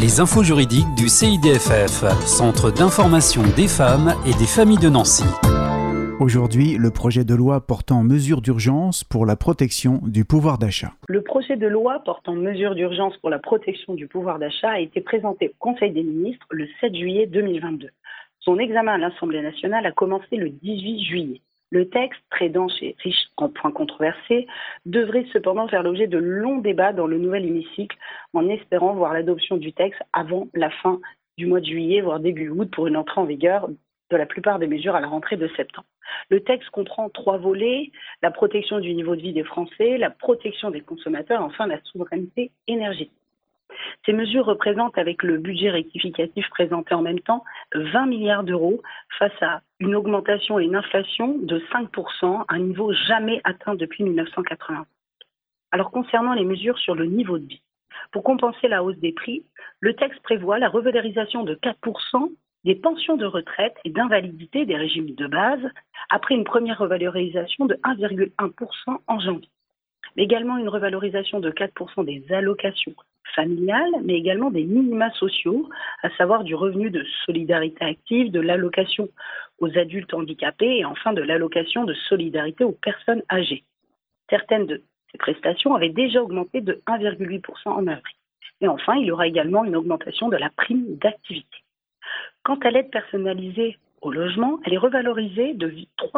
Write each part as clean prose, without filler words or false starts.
Les infos juridiques du CIDFF, Centre d'information des femmes et des familles de Nancy. Aujourd'hui, le projet de loi portant mesures d'urgence pour la protection du pouvoir d'achat. Le projet de loi portant mesures d'urgence pour la protection du pouvoir d'achat a été présenté au Conseil des ministres le 7 juillet 2022. Son examen à l'Assemblée nationale a commencé le 18 juillet. Le texte, très dense et riche en points controversés, devrait cependant faire l'objet de longs débats dans le nouvel hémicycle, en espérant voir l'adoption du texte avant la fin du mois de juillet, voire début août, pour une entrée en vigueur de la plupart des mesures à la rentrée de septembre. Le texte comprend 3 volets: la protection du niveau de vie des Français, la protection des consommateurs, enfin la souveraineté énergétique. Ces mesures représentent, avec le budget rectificatif présenté en même temps, 20 milliards d'euros face à une augmentation et une inflation de 5%, un niveau jamais atteint depuis 1980. Alors concernant les mesures sur le niveau de vie, pour compenser la hausse des prix, le texte prévoit la revalorisation de 4% des pensions de retraite et d'invalidité des régimes de base, après une première revalorisation de 1,1% en janvier. Mais également une revalorisation de 4% des allocations familiales, mais également des minima sociaux, à savoir du revenu de solidarité active, de l'allocation aux adultes handicapés et enfin de l'allocation de solidarité aux personnes âgées. Certaines de ces prestations avaient déjà augmenté de 1,8% en avril. Et enfin, il y aura également une augmentation de la prime d'activité. Quant à l'aide personnalisée au logement, elle est revalorisée de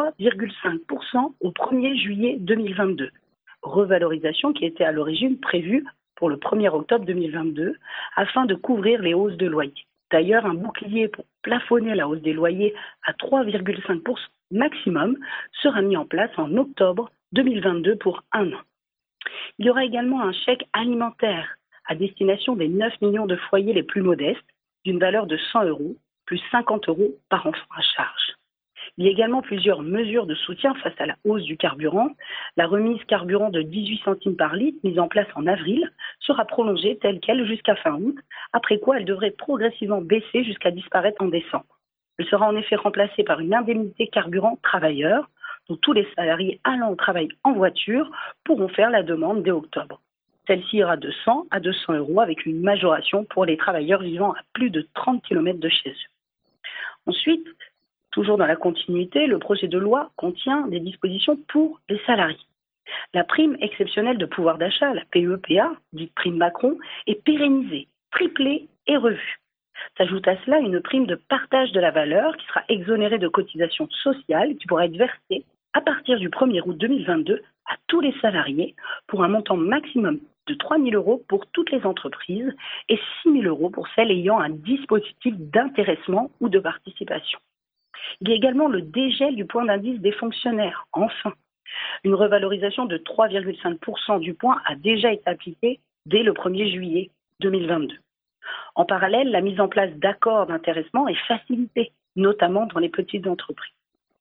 3,5% au 1er juillet 2022. Revalorisation qui était à l'origine prévue pour le 1er octobre 2022 afin de couvrir les hausses de loyers. D'ailleurs, un bouclier pour plafonner la hausse des loyers à 3,5% maximum sera mis en place en octobre 2022 pour 1 an. Il y aura également un chèque alimentaire à destination des 9 millions de foyers les plus modestes d'une valeur de 100 euros, plus 50 euros par enfant à charge. Il y a également plusieurs mesures de soutien face à la hausse du carburant. La remise carburant de 18 centimes par litre, mise en place en avril, sera prolongée telle qu'elle jusqu'à fin août, après quoi elle devrait progressivement baisser jusqu'à disparaître en décembre. Elle sera en effet remplacée par une indemnité carburant travailleur, dont tous les salariés allant au travail en voiture pourront faire la demande dès octobre. Celle-ci ira de 100 à 200 euros avec une majoration pour les travailleurs vivant à plus de 30 km de chez eux. Ensuite, toujours dans la continuité, le projet de loi contient des dispositions pour les salariés. La prime exceptionnelle de pouvoir d'achat, la PEPA, dite prime Macron, est pérennisée, triplée et revue. S'ajoute à cela une prime de partage de la valeur qui sera exonérée de cotisations sociales qui pourra être versée à partir du 1er août 2022 à tous les salariés pour un montant maximum de 3 000 euros pour toutes les entreprises et 6 000 euros pour celles ayant un dispositif d'intéressement ou de participation. Il y a également le dégel du point d'indice des fonctionnaires. Enfin, une revalorisation de 3,5% du point a déjà été appliquée dès le 1er juillet 2022. En parallèle, la mise en place d'accords d'intéressement est facilitée, notamment dans les petites entreprises.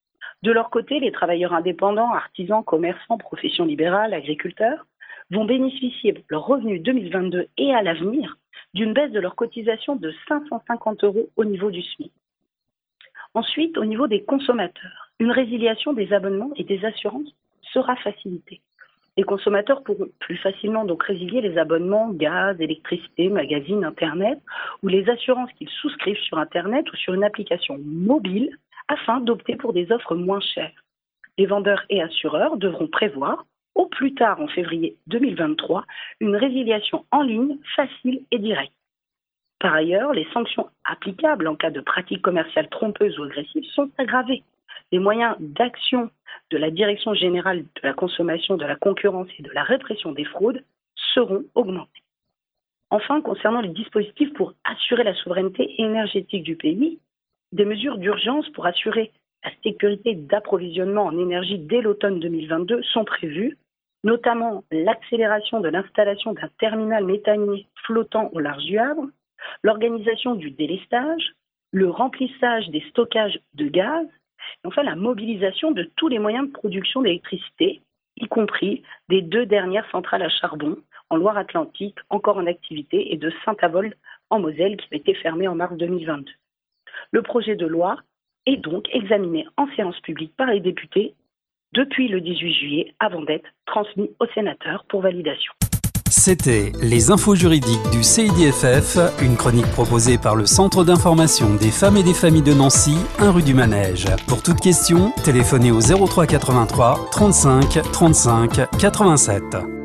De leur côté, les travailleurs indépendants, artisans, commerçants, professions libérales, agriculteurs vont bénéficier pour leur revenu 2022 et à l'avenir d'une baisse de leur cotisation de 550 euros au niveau du SMIC. Ensuite, au niveau des consommateurs, une résiliation des abonnements et des assurances sera facilitée. Les consommateurs pourront plus facilement donc résilier les abonnements gaz, électricité, magazines, Internet ou les assurances qu'ils souscrivent sur Internet ou sur une application mobile afin d'opter pour des offres moins chères. Les vendeurs et assureurs devront prévoir, au plus tard en février 2023, une résiliation en ligne facile et directe. Par ailleurs, les sanctions applicables en cas de pratiques commerciales trompeuses ou agressives sont aggravées. Les moyens d'action de la Direction générale de la consommation, de la concurrence et de la répression des fraudes seront augmentés. Enfin, concernant les dispositifs pour assurer la souveraineté énergétique du pays, des mesures d'urgence pour assurer la sécurité d'approvisionnement en énergie dès l'automne 2022 sont prévues, notamment l'accélération de l'installation d'un terminal méthanier flottant au large du Havre, l'organisation du délestage, le remplissage des stockages de gaz, et enfin la mobilisation de tous les moyens de production d'électricité, y compris des 2 dernières centrales à charbon en Loire-Atlantique, encore en activité, et de Saint-Avold en Moselle qui a été fermée en mars 2022. Le projet de loi est donc examiné en séance publique par les députés depuis le 18 juillet avant d'être transmis aux sénateurs pour validation. C'était les infos juridiques du CIDFF, une chronique proposée par le Centre d'information des femmes et des familles de Nancy, 1 rue du Manège. Pour toute question, téléphonez au 03 83 35 35 87.